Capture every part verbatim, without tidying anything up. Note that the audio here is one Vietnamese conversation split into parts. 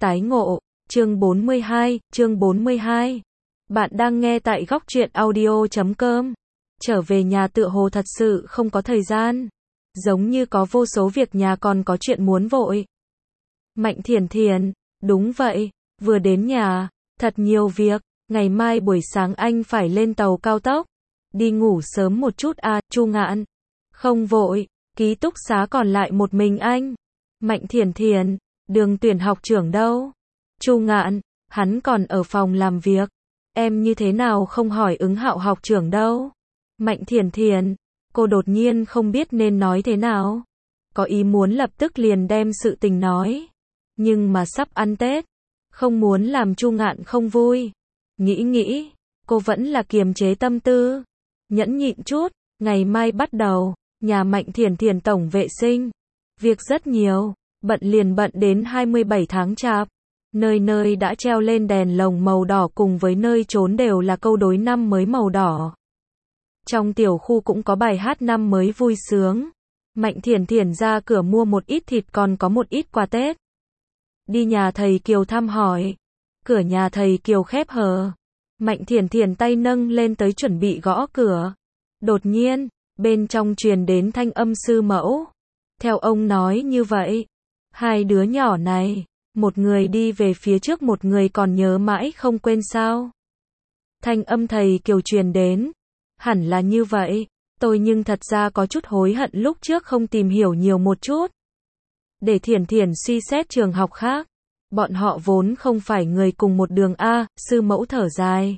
Tái ngộ, chương bốn mươi hai, chương bốn mươi hai. Bạn đang nghe tại góc truyện audio chấm com. Trở về nhà tựa hồ thật sự không có thời gian. Giống như có vô số việc nhà còn có chuyện muốn vội. Mạnh Thiền Thiền, đúng vậy, vừa đến nhà, thật nhiều việc, ngày mai buổi sáng anh phải lên tàu cao tốc. Đi ngủ sớm một chút à, Chu Ngạn. Không vội, ký túc xá còn lại một mình anh. Mạnh Thiền Thiền, Đường tuyển học trưởng đâu? Chu Ngạn, hắn còn ở phòng làm việc. Em như thế nào không hỏi ứng hạo học trưởng đâu? Mạnh Thiền Thiền, cô đột nhiên không biết nên nói thế nào. Có ý muốn lập tức liền đem sự tình nói. Nhưng mà sắp ăn Tết, không muốn làm Chu Ngạn không vui. Nghĩ nghĩ, cô vẫn là kiềm chế tâm tư. Nhẫn nhịn chút, ngày mai bắt đầu, nhà Mạnh Thiền Thiền tổng vệ sinh. Việc rất nhiều, bận liền bận đến hai mươi bảy tháng chạp. Nơi nơi đã treo lên đèn lồng màu đỏ cùng với nơi trốn đều là câu đối năm mới màu đỏ. Trong tiểu khu cũng có bài hát năm mới vui sướng. Mạnh Thiền Thiền ra cửa mua một ít thịt còn có một ít quà Tết. Đi nhà thầy Kiều thăm hỏi. Cửa nhà thầy Kiều khép hờ. Mạnh Thiền Thiền tay nâng lên tới chuẩn bị gõ cửa. Đột nhiên, bên trong truyền đến thanh âm sư mẫu. Theo ông nói như vậy, hai đứa nhỏ này, một người đi về phía trước một người còn nhớ mãi không quên sao. Thanh âm thầy Kiều truyền đến. Hẳn là như vậy, tôi nhưng thật ra có chút hối hận lúc trước không tìm hiểu nhiều một chút. Để Thiền Thiền suy xét trường học khác. Bọn họ vốn không phải người cùng một đường A, sư mẫu thở dài.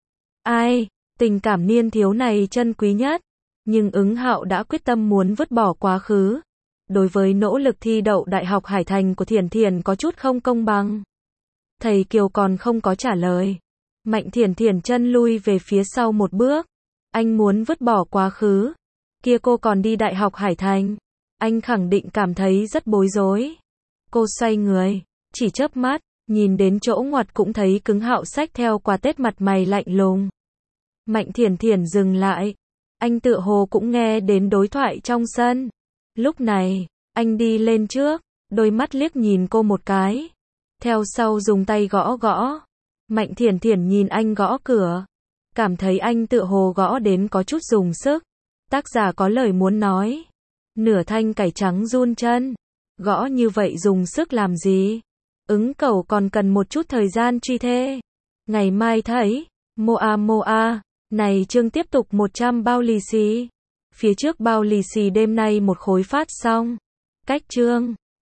Ai, tình cảm niên thiếu này chân quý nhất. Nhưng ứng hạo đã quyết tâm muốn vứt bỏ quá khứ. Đối với nỗ lực thi đậu Đại học Hải Thành của Thiền Thiền có chút không công bằng. Thầy Kiều còn không có trả lời. Mạnh Thiền Thiền chân lui về phía sau một bước. Anh muốn vứt bỏ quá khứ. Kia cô còn đi Đại học Hải Thành. Anh khẳng định cảm thấy rất bối rối. Cô xoay người, chỉ chớp mắt, nhìn đến chỗ ngoặt cũng thấy cứng hạo xách theo quà Tết mặt mày lạnh lùng. Mạnh Thiền Thiền dừng lại. Anh tựa hồ cũng nghe đến đối thoại trong sân. Lúc này, anh đi lên trước, đôi mắt liếc nhìn cô một cái. Theo sau dùng tay gõ gõ. Mạnh Thiền Thiền nhìn anh gõ cửa. Cảm thấy anh tựa hồ gõ đến có chút dùng sức. Tác giả có lời muốn nói. Nửa thanh cải trắng run chân. Gõ như vậy dùng sức làm gì? Ứng cẩu còn cần một chút thời gian truy thê. Ngày mai thấy. Moa Moa. Này chương tiếp tục một trăm bao lì xì. Phía trước bao lì xì đêm nay một khối phát xong. Cách chương.